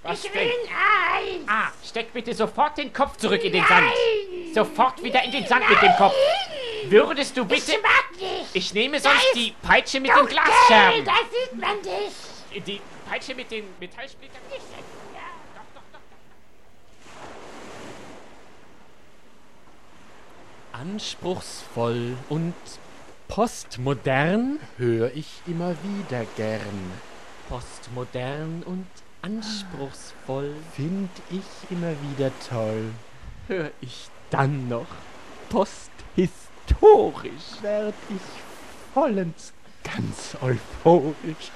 Was Ich denn? will ein Eis. Steck bitte sofort den Kopf zurück in den Sand. Sofort wieder in den Sand mit dem Kopf. Würdest du bitte... Ich mag dich. Ich nehme sonst Nein. die Peitsche mit Doch, den Glasscherben. Da sieht man dich. Die Peitsche mit den Metallsplittern. Ja. Anspruchsvoll und postmodern. Hör ich immer wieder gern. Postmodern und anspruchsvoll. Find ich immer wieder toll. Hör ich dann noch posthistorisch. Werd ich vollends ganz euphorisch.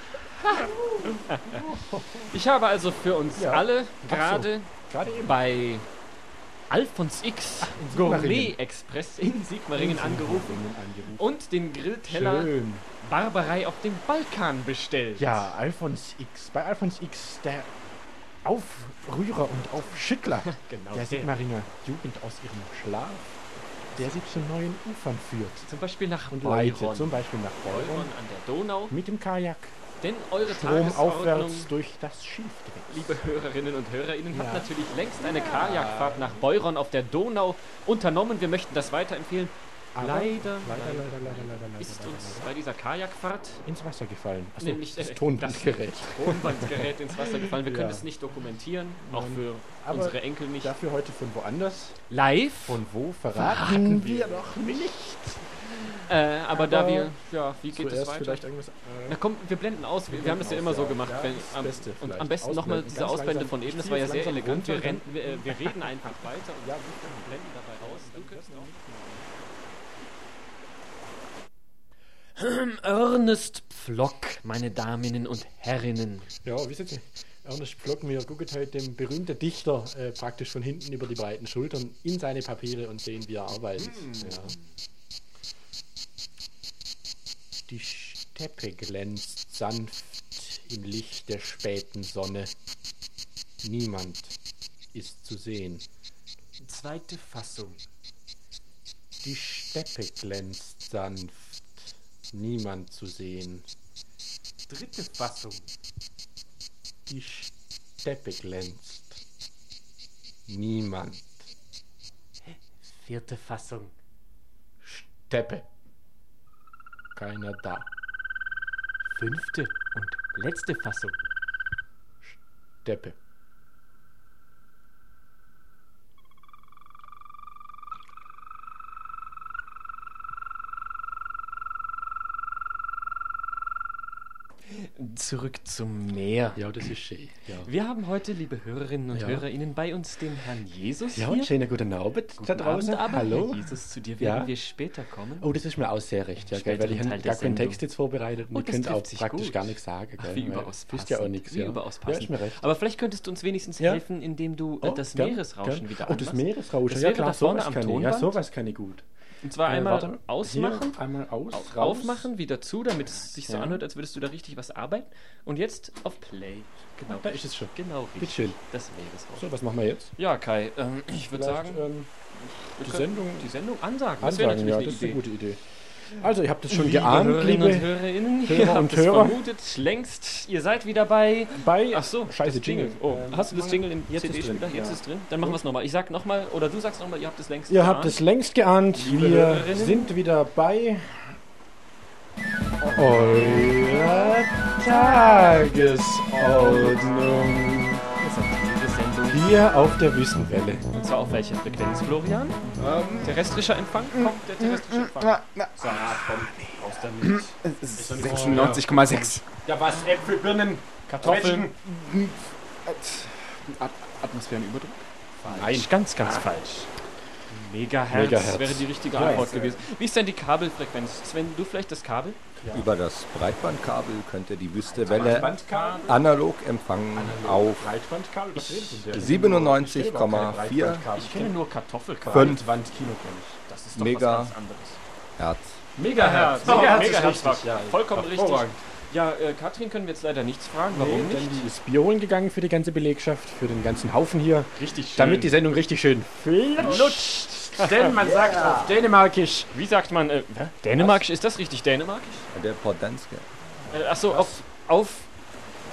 Ich habe also für uns Ja. alle Ach so. gerade Gerade eben. bei Alfons X Gourmet Express in Sigmaringen angerufen und den Grillteller Schön. Barbarei auf dem Balkan bestellt. Ja, Alfons X. Bei Alfons X, der Aufrührer und Aufschüttler Genau. der Sigmaringer Jugend aus ihrem Schlaf, der sie zu neuen Ufern führt. Zum Beispiel nach Und Beuron. leitet zum Beispiel nach Beuron Beuron an der Donau. mit dem Kajak Denn eure Strom Tagesordnung, aufwärts durch das Schiff. liebe Hörerinnen und HörerInnen, Ja. hat natürlich längst eine Kajakfahrt nach Beuron auf der Donau unternommen. Wir möchten das weiterempfehlen. Aber Leider leider ist uns bei dieser Kajakfahrt ins Wasser gefallen. Achso, nämlich das Tonbandgerät. das Tonbandgerät ins Wasser gefallen. Wir können Ja. es nicht dokumentieren, auch Nein. für Aber unsere Enkel nicht. Dafür heute von woanders. Live, Von wo verraten wir doch nicht. aber da Aber wir, ja, wie geht es Zuerst weiter? vielleicht irgendwas. Na komm, wir blenden aus. Wir haben das ja immer so gemacht. Ja, wenn, das Beste und vielleicht. am besten nochmal Ausblenden, diese ganz Ausblende langsam. von eben, das Ich war ja zieh's sehr langsam elegant. runter, Wir reden einfach weiter und Ja, blenden dabei aus. Du könntest auch. Ernest Pflock, meine Damen und Herrinnen. Ja, wissen Sie, Ernest Pflock, wir gucken heute dem berühmten Dichter praktisch von hinten über die breiten Schultern in seine Papiere und sehen, wie er arbeitet. Ja. Die Steppe glänzt sanft im Licht der späten Sonne. Niemand ist zu sehen. Zweite Fassung. Die Steppe glänzt sanft. Niemand zu sehen. Dritte Fassung. Die Steppe glänzt. Niemand. Vierte Fassung. Steppe. Keiner da. Fünfte und letzte Fassung. Steppe. Zurück zum Meer. Ja, das ist schön. Ja, Wir haben heute, liebe Hörerinnen und Ja. HörerInnen, bei uns den Herrn Jesus ja hier. schönen guten Abend da draußen. Abend, aber Hallo. Herr Jesus, zu dir Ja. werden wir später kommen. Oh, das ist mir auch sehr recht, ja, gell, Späteren weil ich Teil habe der gar keinen Sendung. Text jetzt vorbereitet und Oh, ihr das könnt auch trifft sich praktisch gut. gar nichts sagen. Ach, Gell, wie weil überaus wisst ja auch passend, nichts. wie Ja. überaus Ja, ist passend. mir recht. Aber vielleicht könntest du uns wenigstens Ja. helfen, indem du Oh, das gern, Meeresrauschen gern. wieder Oh, das anmachst. Meeresrauschen. Das Ja wäre klar, da vorne sowas am kann ich. Ja, Tonband. sowas kann ich gut. Und zwar einmal Warte, ausmachen, Hier, einmal aus, raus. aufmachen, wieder zu, damit es sich so Ja. anhört, als würdest du da richtig was arbeiten. Und jetzt auf Play. Genau, Da ist es schon. genau richtig. Bitteschön. Das Meeresrauschen. So, was machen wir jetzt? Ja, Kai, ich würde Vielleicht, sagen, wir die können Sendung die Sendung ansagen. Das wäre ansagen. Ja, natürlich das ist eine eine Idee. gute Idee. Also, ihr habt es schon Liebe geahnt, Hörerinnen und liebe HörerInnen, Hörer ihr habt und es Hörer. vermutet, längst, ihr seid wieder bei... bei... Ach so, Scheiße, das Jingle. Oh, hast du das Jingle im Jetzt CD ist schon drin, wieder? Jetzt ja. ist drin. Dann machen wir es nochmal. Ich sag nochmal, oder du sagst nochmal, ihr habt es längst Ihr geahnt. habt es längst geahnt. Liebe Wir Hörerinnen. sind wieder bei eurer Tagesordnung. Diese Sendung. Hier auf der Wüstenwelle. Und zwar auf welcher Frequenz, Florian? Terrestrischer Empfang? Kommt der terrestrische Empfang? So, komm, raus damit. 96,6. Ja, was? Äpfel, Birnen, Kartoffeln. Atmosphärenüberdruck? Nein, ganz, ganz falsch. Megahertz, Megahertz. wäre die richtige Ja, Antwort ja. gewesen. Wie ist denn die Kabelfrequenz? Sven, du vielleicht das Kabel? Über das Breitbandkabel könnt ihr die Wüstewelle analog empfangen auf Breitbandkabel, was redet denn der? 97,4 Ich kenne nur Kartoffelkabel. 5 Wandkino kenn Das ist doch Mega- was ganz anderes. Hertz. Megahertz. Oh, Megahertz, ist richtig, war ja. vollkommen richtig. Hervorragend. Ja, Katrin können wir jetzt leider nichts fragen. Warum Nee, nicht? denn die ist Bier holen gegangen für die ganze Belegschaft, für den ganzen Haufen hier. Richtig schön. Damit die Sendung richtig schön flutscht. Denn man sagt auf Dänemarkisch. Wie sagt man, Dänemarkisch? Ist das richtig Dänemarkisch? Der Pordanske. Achso, auf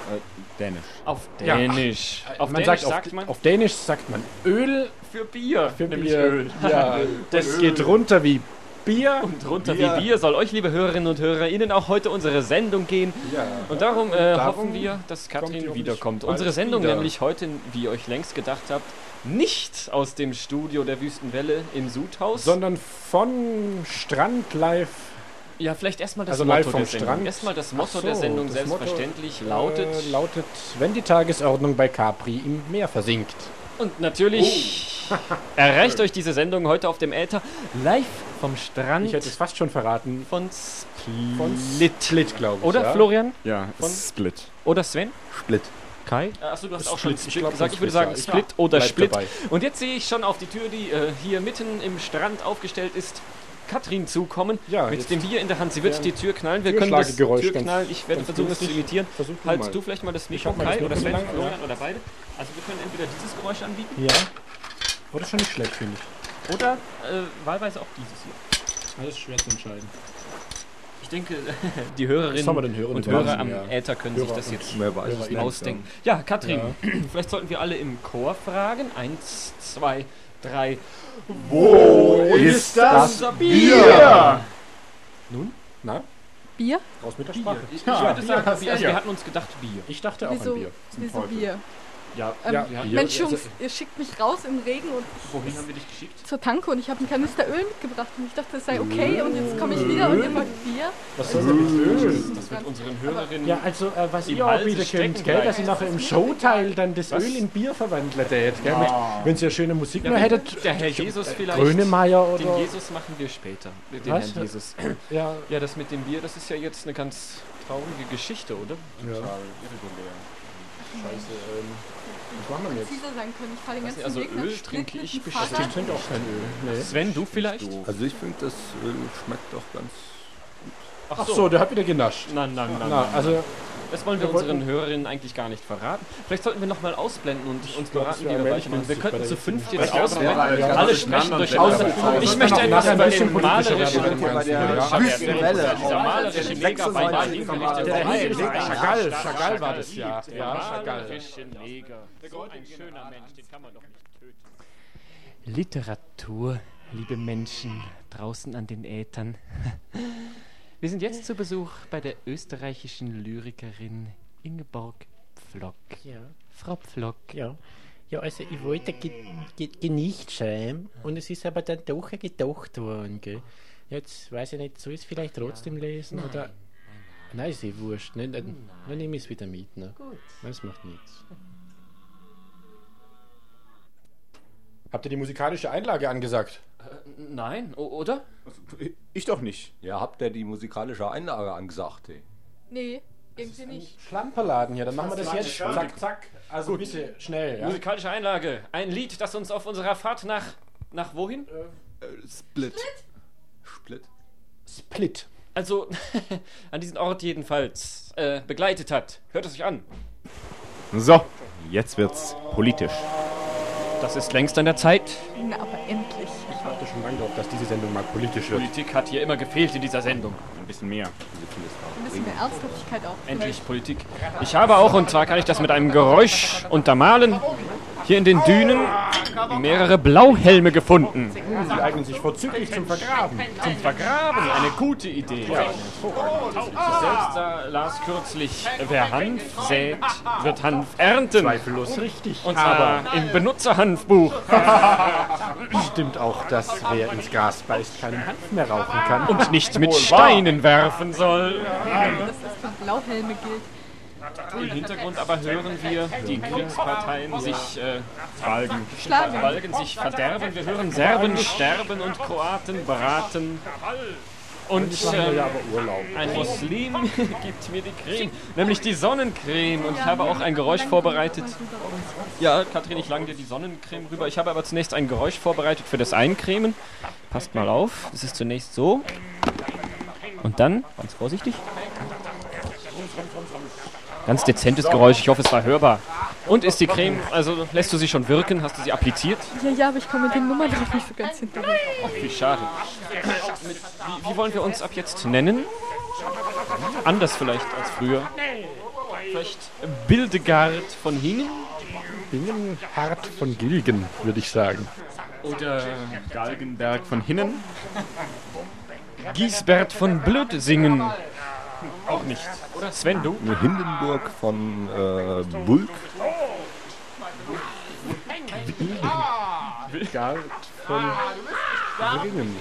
Dänisch. Auf Dänisch. Auf Dänisch sagt man Öl für Bier. für nämlich Bier. Öl. Ja, das geht runter wie Bier. Und runter wie Bier soll euch, liebe Hörerinnen und Hörer, Ihnen auch heute unsere Sendung gehen. Ja. Und darum hoffen wir, dass Katrin kommt wiederkommt. bald Unsere Sendung wieder. nämlich heute, wie ihr euch längst gedacht habt, nicht aus dem Studio der Wüstenwelle im Sudhaus. Sondern von Strand live. Ja, vielleicht erstmal das Also live Motto vom der Sendung. Strand. Erstmal das Motto Ach so, der Sendung das selbstverständlich Motto, lautet. wenn die Tagesordnung bei Capri im Meer versinkt. Und natürlich erreicht euch diese Sendung heute auf dem Äther live vom Strand Ich hätte es fast schon verraten. von Von Split, glaube ich. Oder ja. Florian? Ja, Von- Split. Oder Sven? Split. Kai? Achso, du hast auch schon Split, Split glaub, gesagt. Ich würde Split, sagen ja. Split oder Bleib Split. dabei. Und jetzt sehe ich schon auf die Tür, die hier mitten im Strand aufgestellt ist, Katrin zukommen, Ja, mit jetzt dem Bier in der Hand. Sie wird Ja, die Tür knallen. Wir können das Türschlagegeräusch Türknallen. Ich werde ganz versuchen, es zu günstig. imitieren. Versuch du Halt mal. du vielleicht mal das Mikro, hab mal Kai, das oder Mikro Sven, lang, Florian ja. oder beide. Also wir können entweder dieses Geräusch anbieten Ja. Wurde schon nicht schlecht, finde ich. oder wahlweise auch dieses hier. Das ist schwer zu entscheiden. Ich denke, die Was Hörerinnen soll man denn hören? und Das Hörer Wahnsinn, am ja. Äther können sich Hörer das und jetzt Mehr weiß Ja, ich nicht. ausdenken. Ja, Katrin, vielleicht sollten wir alle im Chor fragen. 1, 2, 3. Wo ist das Bier? Nun? Na? Bier? Raus mit der Sprache. Ich würde sagen, also wir hatten uns gedacht Bier. Ich dachte auch Wieso, an Bier. wieso Bier? Ja, Ja, ja. Bier. Mensch, Also- Jungs, ihr schickt mich raus im Regen und Wohin haben wir dich geschickt? zur Tanke und ich habe einen Kanister Öl mitgebracht und ich dachte, das sei okay und jetzt komme ich wieder und ihr wollt Bier. Was soll denn mit Öl? Das wird unseren Hörerinnen... Ja, also was Im ihr auch Halse wieder stecken könnt, gell, bleibt. dass ihr nachher im Showteil dann das Öl in Bier verwandelt hättet, gell, wenn ihr schöne Musik Ja, noch hättet. der Herr Jesus vielleicht. Grönemeyer Den oder... Jesus machen wir später. Den Was? Herrn Jesus. Ja, Ja, das mit dem Bier, das ist ja jetzt eine ganz traurige Geschichte, oder? ja. Scheiße, was machen wir jetzt? Präziser sein können. Ich fahre den ganzen Also Weg nach Öl Split trinke mit ich dem bestimmt. Fahrrad. Ich trinke auch kein Öl. Nee. Sven, du vielleicht? Also ich finde, das Öl schmeckt doch ganz... Ach so, der hat wieder genascht. Nein. Na, also, Das wollen wir Wir wollten- unseren Hörerinnen eigentlich gar nicht verraten. Vielleicht sollten wir nochmal ausblenden und uns glaub, beraten, das wie wäre wir allmählich weitermachen. Wir günstig könnten bei zu der fünft Hitze. jetzt Ja, ausblenden. ja, Alle ja, sprechen ja, durcheinander. ja, Ich ja, möchte ja, etwas ja, über ein bisschen den politischer malerischen, werden wir bei der Wüstenwelle dieser auch. malerische Neger bei Berlin gerichtet. Der Hey, Chagall, Chagall war das ja. Der Ja, Chagall. malerische Neger. So ein schöner Mensch, den kann man doch nicht töten. Literatur, liebe Menschen draußen an den Ätern. Wir sind jetzt zu Besuch bei der österreichischen Lyrikerin Ingeborg Pflock. Ja, Frau Pflock. ja. Ja, also ich wollte nicht schreiben und es ist aber dann doch gedacht worden, gell. Jetzt weiß ich nicht, soll ich es vielleicht trotzdem lesen oder... Nein, ist eh wurscht, ne? Dann nehme ich es wieder mit, ne? Gut. Das macht nichts. Habt ihr die musikalische Einlage angesagt? Nein, oder? Ich doch nicht. Ja, habt ihr die musikalische Einlage angesagt? Ey? Nee, irgendwie nicht. Schlamperladen hier, dann machen wir das jetzt. Zack, zack. Also bitte, schnell, ja? Musikalische Einlage. Ein Lied, das uns auf unserer Fahrt nach wohin? Split. Split. Split. Also, an diesen Ort jedenfalls begleitet hat. Hört es euch an. So, jetzt wird's politisch. Das ist längst an der Zeit. Na, aber endlich. Ich warte schon lange darauf, dass diese Sendung mal politisch wird. Politik hat hier immer gefehlt in dieser Sendung. Ein bisschen mehr. Ein bisschen mehr Ernsthaftigkeit auch. Endlich Politik. Ich habe auch, und zwar kann ich das mit einem Geräusch untermalen, hier in den Dünen mehrere Blauhelme gefunden. Sie eignen sich vorzüglich zum Vergraben. Zum Vergraben, eine gute Idee. Ich selbst las kürzlich, wer Hanf sät, wird Hanf ernten. Zweifellos richtig. Und zwar im Benutzerhanfbuch. Stimmt auch, dass wer ins Gras beißt, keinen Hanf mehr rauchen kann. Und nicht mit Steinen werfen soll. Dass das für Blauhelme gilt. Im Hintergrund aber hören wir die Kriegsparteien sich Schlagen. sich verderben. Wir hören Serben sterben und Kroaten braten. Und ja aber Urlaub. ein Muslim gibt mir die Creme, nämlich die Sonnencreme. Und ich habe auch ein Geräusch vorbereitet. Ja, Katrin, ich lang dir die Sonnencreme rüber. Ich habe aber zunächst ein Geräusch vorbereitet für das Eincremen. Passt mal auf. Das ist zunächst so. Und dann, ganz vorsichtig. Ganz dezentes Geräusch. Ich hoffe, es war hörbar. Und ist die Creme, also lässt du sie schon wirken? Hast du sie appliziert? Ja, aber ich komme mit den Nummern drauf nicht so ganz hinterher. Wie schade. Wie wollen wir uns ab jetzt nennen? Anders vielleicht als früher. Vielleicht Bildegard von Hingen? Bingenhard von Gilgen, würde ich sagen. Oder Galgenberg von Hinnen? Giesbert von Blödsingen? Auch nicht. Oder Sven, du? Hindenburg von Bulk. Gard von Gilgen.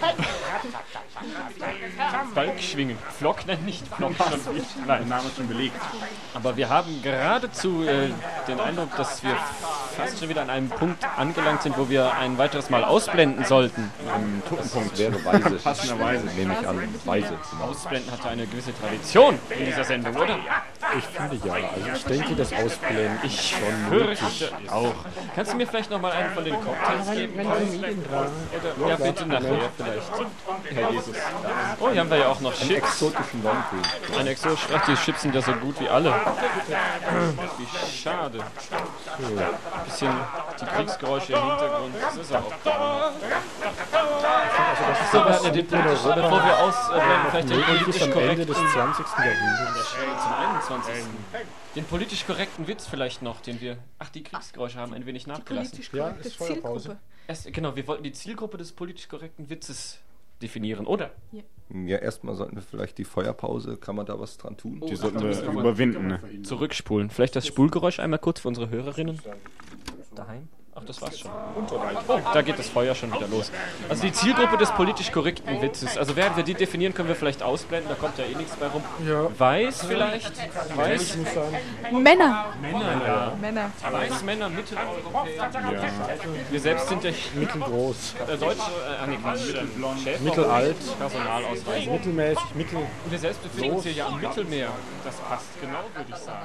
Balkschwingen. Flock? Nein, nicht Flock. Schon nicht. Nein, Name ist schon belegt. aber wir haben geradezu den Eindruck, dass wir fast schon wieder an einem Punkt angelangt sind, wo wir ein weiteres Mal ausblenden sollten. Ein Totenpunkt wäre weise. Passenderweise. Nehme ich an. Weise. Ausblenden hatte eine gewisse Tradition in dieser Sendung, oder? Ich finde ja. Also ich denke, das Ausblenden Ich fürchte auch. Kannst du mir vielleicht noch mal einen von den Cocktails geben? Oder, ja, bitte nachher vielleicht. Herr Jesus. Oh, hier haben wir ja auch noch Chips. Exotischen Weintee. Ein exotisch. Ach, die Chips sind ja so gut wie alle. Wie schade. Ein bisschen die Kriegsgeräusche im Hintergrund. Das ist auch da. So, wir hatten ja den politisch, bevor wir ausblenden, vielleicht den politisch am Ende korrekten, des 20. Jahrhunderts. zum 21. Den politisch korrekten Witz vielleicht noch, den wir... Ach, die Kriegsgeräusche haben ein wenig nachgelassen. Politisch Ja, korrekte ist Feuerpause. Zielgruppe. Genau, wir wollten die Zielgruppe des politisch korrekten Witzes definieren, oder? Ja, erstmal sollten wir vielleicht die Feuerpause, kann man da was dran tun? Die sollten wir überwinden. Ne? Zurückspulen. Vielleicht das Spulgeräusch einmal kurz für unsere Hörerinnen. Daheim? Ach, das war's schon. Oh, da geht das Feuer schon wieder los. Also die Zielgruppe des politisch korrekten Witzes. Also während wir die definieren, können wir vielleicht ausblenden. Da kommt ja eh nichts bei rum. Ja. Weiß vielleicht? Weiß? Männer. Männer, Männer. ja. Weiß Männer, Mitteleuropäer. Wir selbst sind ja Mittelgroß. Deutsche, Chef, Mittelalt. Personalausweis. Mittelmäßig, mittel. Und wir selbst befinden uns hier ja am Mittelmeer. Das passt genau, würde ich sagen.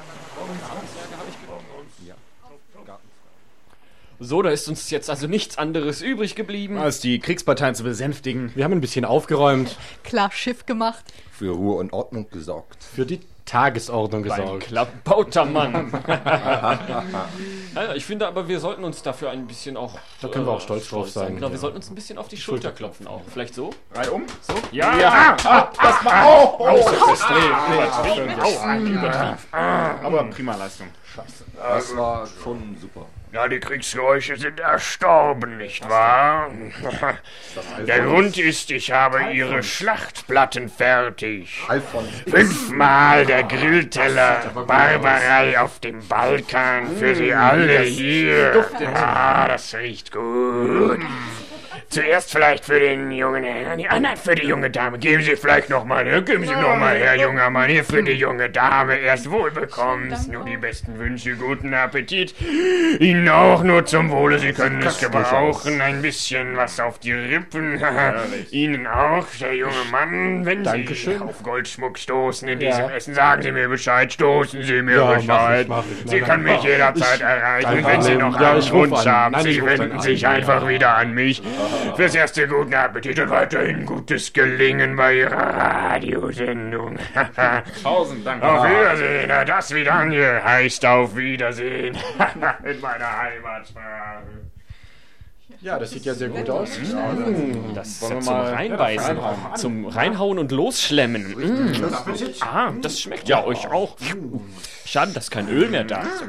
So, da ist uns jetzt also nichts anderes übrig geblieben. Als die Kriegsparteien zu besänftigen. Wir haben ein bisschen aufgeräumt, Klar, Schiff gemacht. Für Ruhe und Ordnung gesorgt. für die Tagesordnung Ein gesorgt. klabauter Mann. Ja, ich finde aber, wir sollten uns dafür ein bisschen auch... Da können wir auch stolz drauf sein. Genau, wir sollten uns ein bisschen auf die Schulter klopfen auch. Vielleicht so? Reihum. So? Ja! Das war übertrieben. Aber prima Leistung. Das war schon super. Ja, die Kriegsgeräusche sind erstorben, nicht wahr? Der Grund ist, ich habe Ihre Schlachtplatten fertig. Alfons. 5-mal der Grillteller Barbarei auf dem Balkan für Sie alle hier. Ah, das riecht gut. Zuerst vielleicht für den jungen Herrn. Nein, für die junge Dame. Geben Sie vielleicht nochmal, geben Sie nochmal her, junger Mann. Hier für die junge Dame. Erst wohl bekommst. Nur die besten Wünsche, guten Appetit. Ihnen auch nur zum Wohle. Sie können es gebrauchen. Ein bisschen was auf die Rippen. Ihnen auch, der junge Mann. Wenn Sie auf Goldschmuck stoßen in diesem Essen, sagen Sie mir Bescheid. Stoßen Sie mir Bescheid. Mach ich. Sie können mich jederzeit erreichen. Wenn Sie noch Ja, einen ich ruf Wunsch an. haben, Nein, ich Sie ruf dann wenden an. sich einfach wieder an mich. Fürs erste guten Appetit und weiterhin gutes Gelingen bei Ihrer Radiosendung. 1000 Dank. Auf Wiedersehen. Das wieder hier heißt auf Wiedersehen. In meiner Heimatsprache. Ja, das sieht ja sehr gut aus. Das ist ja zum Reinbeißen, zum Reinhauen und Losschlemmen. Das schmeckt ja euch auch. Schade, dass kein Öl mehr da ist.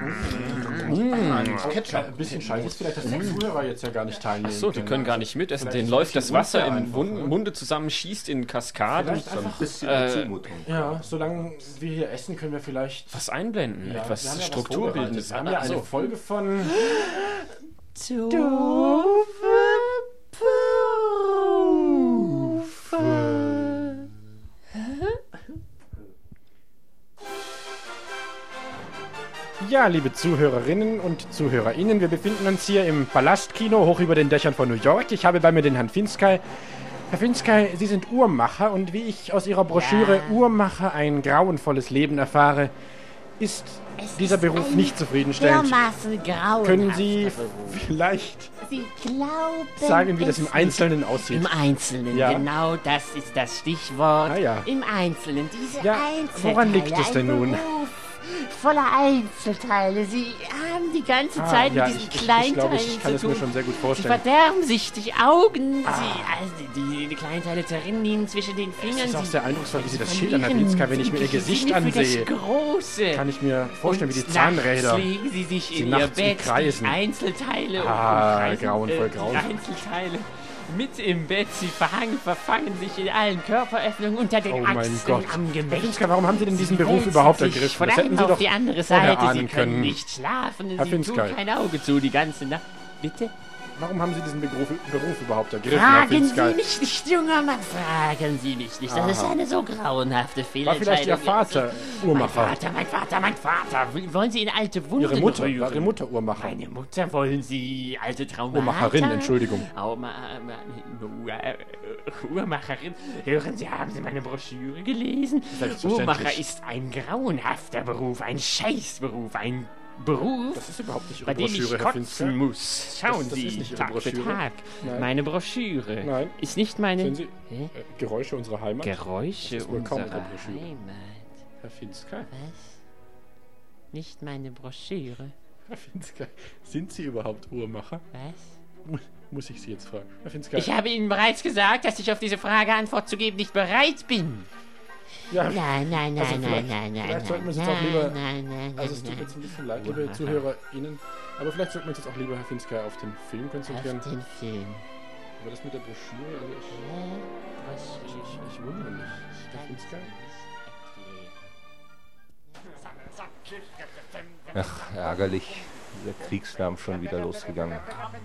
Ein bisschen scheiße ist vielleicht, dass die Zuhörer jetzt ja gar nicht teilnehmen. So, die können gar nicht mitessen. Denen läuft das Wasser im Munde zusammen, schießt in Kaskaden. Ein bisschen Zumutung. Ja, solange wir hier essen, können wir vielleicht Was einblenden, wir haben etwas ja was Strukturbildendes. vorbereitet. Wir haben ja eine Folge von Ja, liebe Zuhörerinnen und ZuhörerInnen, wir befinden uns hier im Palastkino hoch über den Dächern von New York. Ich habe bei mir den Herrn Finskay. Herr Finskay, Sie sind Uhrmacher und wie ich aus Ihrer Broschüre Uhrmacher ein grauenvolles Leben erfahre, ist dieser Beruf nicht zufriedenstellend. Dermaßen grauenhaft. Können Sie vielleicht Sie glauben sagen, wie das im es Einzelnen nicht. aussieht? Im Einzelnen, Ja. genau das ist das Stichwort. Ah, ja. Im Einzelnen, diese Ja, Einzelteile. woran liegt es denn ein nun? Beruf voller Einzelteile. Sie haben haben die ganze Zeit ja, mit diesen ich glaube, Kleinteilen ich kann zu es mir tun. schon sehr gut Sie vorstellen. verderben sich die Augen. Die Kleinteile zerrinnen ihnen zwischen den Fingern. Es ist auch Sie sehr eindrucksvoll, wie Sie das verlieren schildern, Herr Winska. Wenn ich mir Ihr die Gesicht Sinne für ansehe, das Große. kann ich mir vorstellen, wie die Und Zahnräder. nachts legen sie sich sie in ihr nachts Bett, kreisen. die Einzelteile Grauenvoll, die grauenvoll. Einzelteile mit im Bett. Sie verfangen sich in allen Körperöffnungen unter den Oh mein Achseln Gott. am Herr Gemächt. Winska, warum haben Sie denn diesen Sie Beruf wälzen überhaupt sich ergriffen? von Das hätten einem Sie auf doch die andere vorher Seite. Sie ahnen können können. nicht schlafen. Herr Sie Finskay. tun kein Auge zu die ganze Nacht. Bitte? Warum haben Sie diesen Beruf überhaupt ergriffen, Herr Fragen Finskay? Sie mich nicht, junger Mann. Fragen Sie mich nicht. Das ist eine so grauenhafte War Fehlentscheidung. vielleicht Ihr Vater Uhrmacher? Mein Vater. Wollen Sie in alte Wunden Ihre Mutter? rühren? War Ihre Mutter Uhrmacher? Meine Mutter, wollen Sie alte Traumata? Uhrmacherin, Entschuldigung. Uhrmacherin. Hören Sie, haben Sie meine Broschüre gelesen? Selbstverständlich. Uhrmacher ist ein grauenhafter Beruf, ein Scheißberuf, ein Beruf, Das ist überhaupt nicht Ihre bei dem ich Broschüre, Herr Finskay. kotzen muss. Schauen Das ist Sie, nicht Ihre Tag für Broschüre. Tag. Nein. Meine Broschüre Nein. ist nicht meine... Sehen Sie, Hä? Geräusche unserer Heimat? Geräusche Das ist wohl kaum unserer Ihre Broschüre. Heimat. Herr Finskay? Was? Nicht meine Broschüre. Herr Finskay, sind Sie überhaupt Uhrmacher? Was? Muss ich Sie jetzt fragen. Herr Finskay? Ich habe Ihnen bereits gesagt, dass ich auf diese Frage Antwort zu geben nicht bereit bin. Ja, Nein, nein, Also nein, vielleicht- nein, nein, vielleicht sollten wir uns nein, jetzt auch lieber- nein, also es tut mir jetzt ein bisschen leid, liebe Uhrmacher. ZuhörerInnen, aber vielleicht sollten wir uns jetzt auch lieber, Herr Finskay, auf den Film konzentrieren. auf den Film. Aber das mit der Broschüre, also ich wundere mich. Herr Finskay? Ach, ärgerlich. Der Kriegslärm schon wieder losgegangen.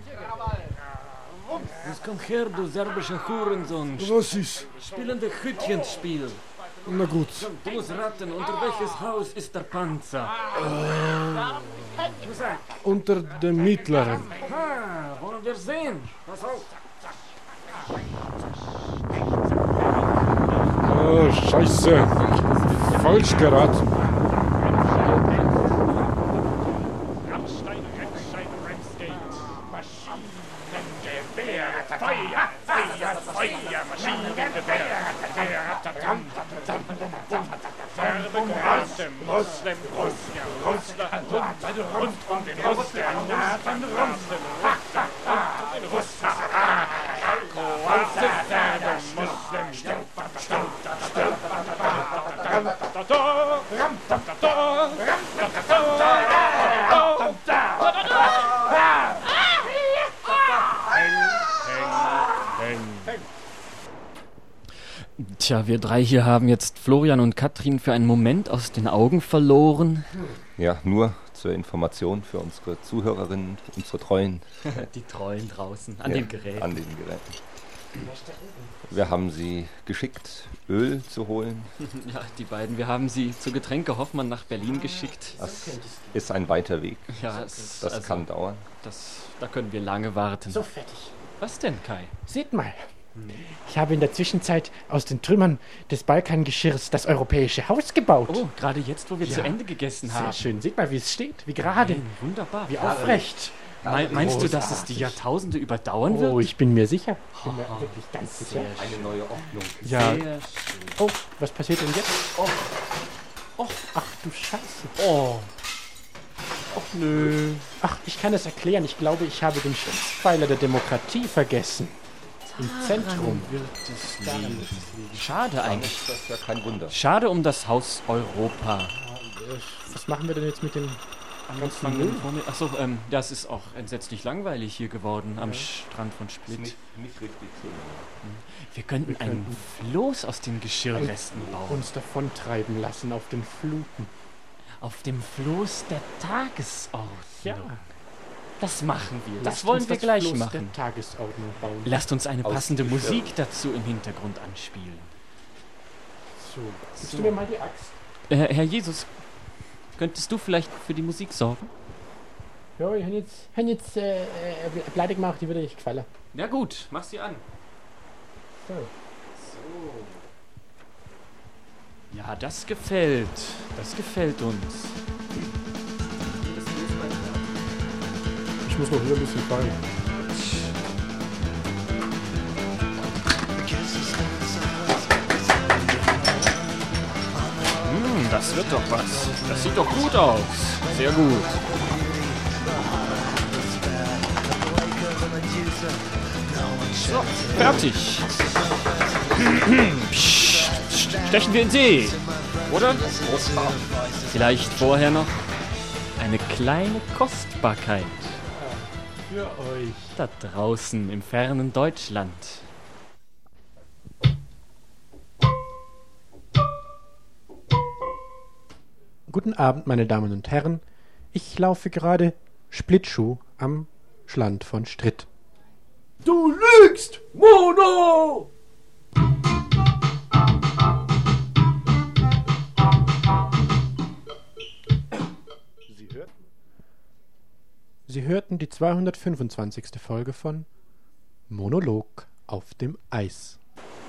Was kommt her, du serbischer Hurensohn? Was ist? Spielende Hütchenspiel. Na gut. Du musst raten, unter welches Haus ist der Panzer? Unter dem Mittleren. Wollen wir sehen? Pass auf. Oh, Scheiße. Falsch geraten. Tja, wir drei hier haben jetzt Florian und Katrin für einen Moment aus den Augen verloren. Ja, nur zur Information für unsere Zuhörerinnen, unsere Treuen. Die Treuen draußen an Ja, den Geräten. An den Geräten. Wir haben sie geschickt, Öl zu holen. Ja, die beiden. Wir haben sie zu Getränke Hoffmann nach Berlin geschickt. Das ist ein weiter Weg. Ja, Das kann dauern. Da können wir lange warten. So, fertig. Was denn, Kai? Seht mal. Ich habe in der Zwischenzeit aus den Trümmern des Balkangeschirrs das europäische Haus gebaut. Oh, gerade jetzt, wo wir Ja. zu Ende gegessen haben. Sehr schön. Seht mal, wie es steht. Wie gerade. Nein, wunderbar. Wie aufrecht. Meinst du, dass es die Jahrtausende überdauern wird? Oh, ich bin mir sicher. Ich bin mir wirklich ganz sicher. Eine neue Ordnung. Ja. Sehr schön. Oh, was passiert denn jetzt? Oh, ach du Scheiße. Oh. Och nö. Ach, ich kann es erklären. Ich glaube, ich habe den Schutzpfeiler der Demokratie vergessen. Im Zentrum. Wird es liegen. Schade eigentlich. Das ist ja kein Wunder. Schade um das Haus Europa. Was machen wir denn jetzt mit dem ganzen Müll? Achso, das ist auch entsetzlich langweilig hier geworden am Strand von Split. Nicht richtig schön. Wir könnten ein Floß aus den Geschirrresten bauen. Uns davontreiben lassen auf den Fluten. Auf dem Floß der Tagesordnung. Ja. Das machen wir. Das Lasst wollen uns wir das gleich Floß machen. der Tagesordnung bauen. Lasst uns eine Aus passende Geschirr. Musik dazu im Hintergrund anspielen. So, gibst du mir mal die Axt? Herr Jesus, könntest du vielleicht für die Musik sorgen? Ja, ich habe jetzt Pleite gemacht, die würde ich gefallen. Ja gut, mach sie an. So. Ja, das gefällt. Das gefällt uns. Ich muss noch hier ein bisschen fallen. Das wird doch was. Das sieht doch gut aus. Sehr gut. So, fertig. Psst, stechen wir in See, oder? Vielleicht vorher noch eine kleine Kostbarkeit. Für euch. Da draußen im fernen Deutschland. Guten Abend, meine Damen und Herren. Ich laufe gerade Splitschuh am Schland von Stritt. Du lügst, Mono! Sie hörten die 225. Folge von Monolog auf dem Eis.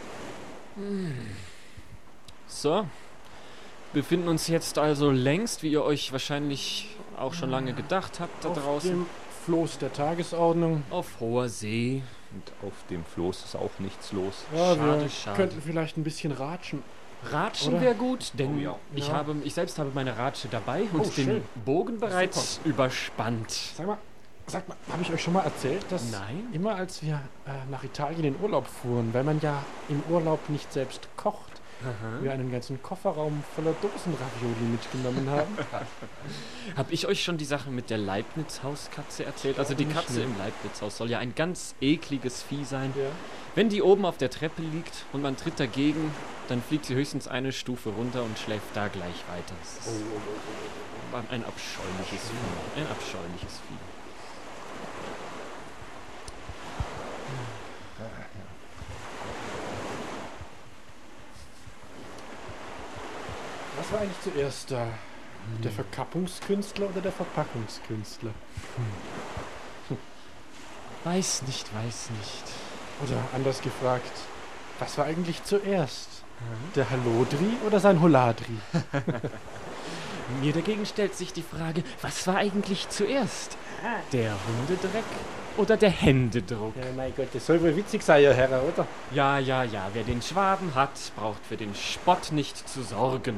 So, befinden uns jetzt also längst, wie ihr euch wahrscheinlich auch schon lange gedacht habt, da Auf draußen. dem Floß der Tagesordnung. Auf hoher See. Und auf dem Floß ist auch nichts los. Ja, Schade, wir schade. könnten vielleicht ein bisschen ratschen. Ratschen Oder? wäre gut, denn Oh ja. ich selbst habe meine Ratsche dabei und Oh, den schön. Bogen bereits überspannt. Sag mal, habe ich euch schon mal erzählt, dass Nein. immer als wir nach Italien in Urlaub fuhren, weil man ja im Urlaub nicht selbst kocht, wir einen ganzen Kofferraum voller Dosenravioli mitgenommen haben. Habe ich euch schon die Sache mit der Leibniz-Hauskatze erzählt? Also die nicht Katze mehr. im Leibniz-Haus soll ja ein ganz ekliges Vieh sein. Ja. Wenn die oben auf der Treppe liegt und man tritt dagegen, dann fliegt sie höchstens eine Stufe runter und schläft da gleich weiter. Das ist ein abscheuliches Vieh. Ein abscheuliches Vieh. Was war eigentlich zuerst da? Der Verkappungskünstler oder der Verpackungskünstler? Weiß nicht. Oder anders gefragt, was war eigentlich zuerst? Der Hallodri oder sein Holadri? Mir dagegen stellt sich die Frage, was war eigentlich zuerst? Der Hundedreck oder der Händedruck? Ja, mein Gott, das soll wohl witzig sein, ihr Herr, oder? Ja, wer den Schwaben hat, braucht für den Spott nicht zu sorgen.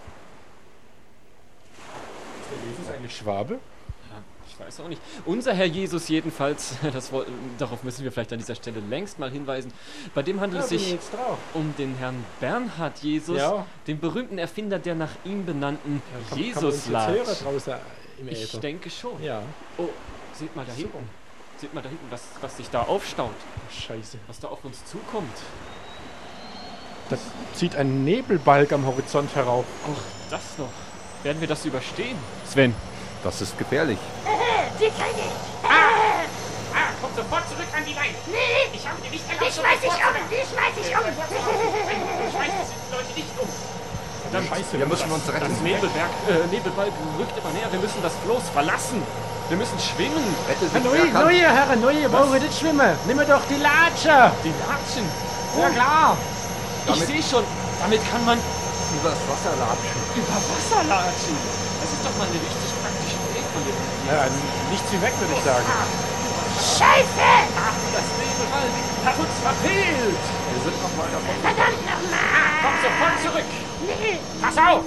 Ist der Jesus eigentlich Schwabe? Ich weiß auch nicht. Unser Herr Jesus jedenfalls, darauf müssen wir vielleicht an dieser Stelle längst mal hinweisen, bei dem handelt es sich um den Herrn Bernhard Jesus, Ja. den berühmten Erfinder der nach ihm benannten Kann man uns jetzt Jesuslatsch. hören draußen im Ich Äther? denke schon. Ja. Oh, seht mal da hinten. Seht mal da hinten, was sich da aufstaut, Scheiße. was da auf uns zukommt. Da zieht ein Nebelbalg am Horizont herauf. Ach, das noch. Werden wir das überstehen? Sven. Das ist gefährlich. Komm sofort zurück an die Leine. Nee, Ich habe dir nicht die schmeiß ich um, die schmeiß ich um. Du schmeißt die Leute nicht um. Verdammt, Scheiße, Wir müssen uns das retten. Nebelbalg rückt immer näher. Wir müssen das Floß verlassen. Wir müssen schwimmen. Rette sich, Neue, wer kann. neue Herren, neue, wollen wir nicht schwimmen? Nimm mir doch die Latsche! Die Latschen. Ja klar! Ich sehe schon. Damit kann man Übers Wasser latschen. über Wasser latschen. Das ist doch mal eine richtig praktische Idee von dir. Ja, nichts wie weg, würde ich sagen. Scheiße! Ach, das Nebelbalg hat uns verfehlt. Wir sind noch mal davon. Verdammt nochmal! Komm sofort zurück. Nee, Pass auf.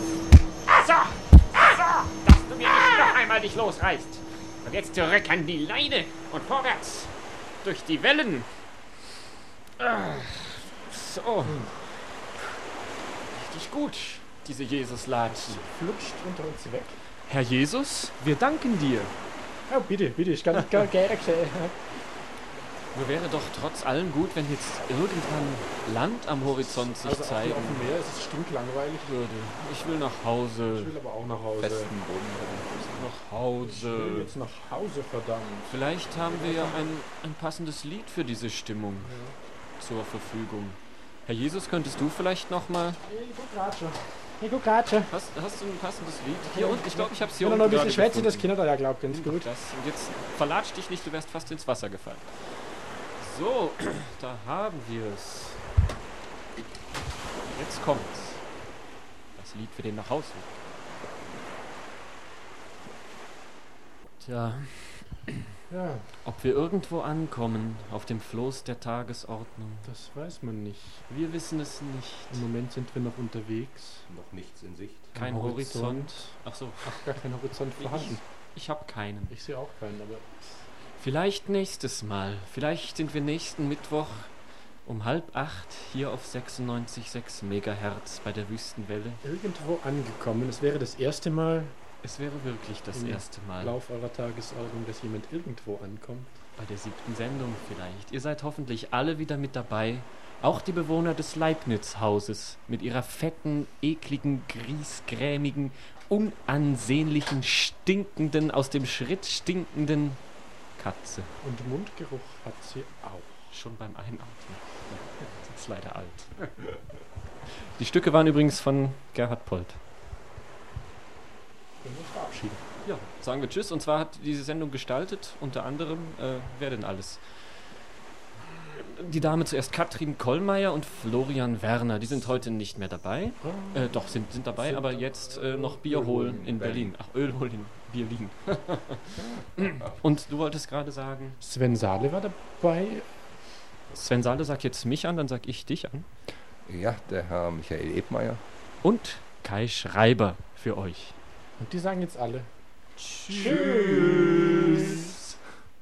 Dass du mir nicht noch einmal dich losreißt. Und jetzt zurück an die Leine und vorwärts. Durch die Wellen. So. Richtig gut, diese Jesus-Latschen. Flutscht unter uns weg. Herr Jesus, wir danken dir. Oh, bitte, ich kann gerne sehen. Nur wäre doch trotz allem gut, wenn jetzt irgendwann Land am Horizont sich Also zeigen auf dem Meer ist es stinklangweilig. würde. Ich will nach Ich Hause. will aber auch nach Hause. Festen Boden. Nach Ich will Hause. jetzt nach Hause, verdammt. Vielleicht haben wir ja ein passendes Lied für diese Stimmung zur Verfügung. Herr Jesus, könntest du vielleicht nochmal... Nico Gratsche. Hast du ein passendes Lied? Hier unten, ich glaube, ich habe es hier Ja, unten noch ein bisschen gerade schwätze, das gefunden. Kinder da ja glaubt ganz gut. Das, und jetzt verlatsch dich nicht, du wärst fast ins Wasser gefallen. So, da haben wir es. Jetzt kommt's. Das Lied für den Nachhausweg. Tja, Ja, ob wir irgendwo ankommen auf dem Floß der Tagesordnung. das weiß man nicht. Wir wissen es nicht. Im Moment sind wir noch unterwegs. Noch nichts in Sicht. Kein Am Horizont. Ach so, Ach, gar kein Horizont vorhanden. ich habe keinen. Ich sehe auch keinen, aber Vielleicht nächstes Mal. Vielleicht sind wir nächsten Mittwoch um 7:30 hier auf 96,6 Megahertz bei der Wüstenwelle. Irgendwo angekommen. Es wäre das erste Mal Es wäre wirklich das im erste Mal. Lauf eurer Tagesordnung, dass jemand irgendwo ankommt. Bei der 7. Sendung vielleicht. Ihr seid hoffentlich alle wieder mit dabei. Auch die Bewohner des Leibniz-Hauses mit ihrer fetten, ekligen, griesgrämigen, unansehnlichen, stinkenden, aus dem Schritt stinkenden Katze. Und Mundgeruch hat sie auch. Schon beim Einatmen. Das ist leider alt. Die Stücke waren übrigens von Gerhard Polt. Können wir uns verabschieden. Ja, sagen wir Tschüss. Und zwar hat diese Sendung gestaltet, unter anderem, wer denn alles? Die Dame zuerst Katrin Kollmeier und Florian Werner. Die sind heute nicht mehr dabei. Doch, sind dabei, aber jetzt noch Bier holen in Berlin. Ach, Öl holen in Berlin. Und du wolltest gerade sagen? Sven Saale war dabei. Sven Saale sagt jetzt mich an, dann sag ich dich an. Ja, der Herr Michael Ebmeier. Und Kai Schreiber für euch. Und die sagen jetzt alle Tschüss.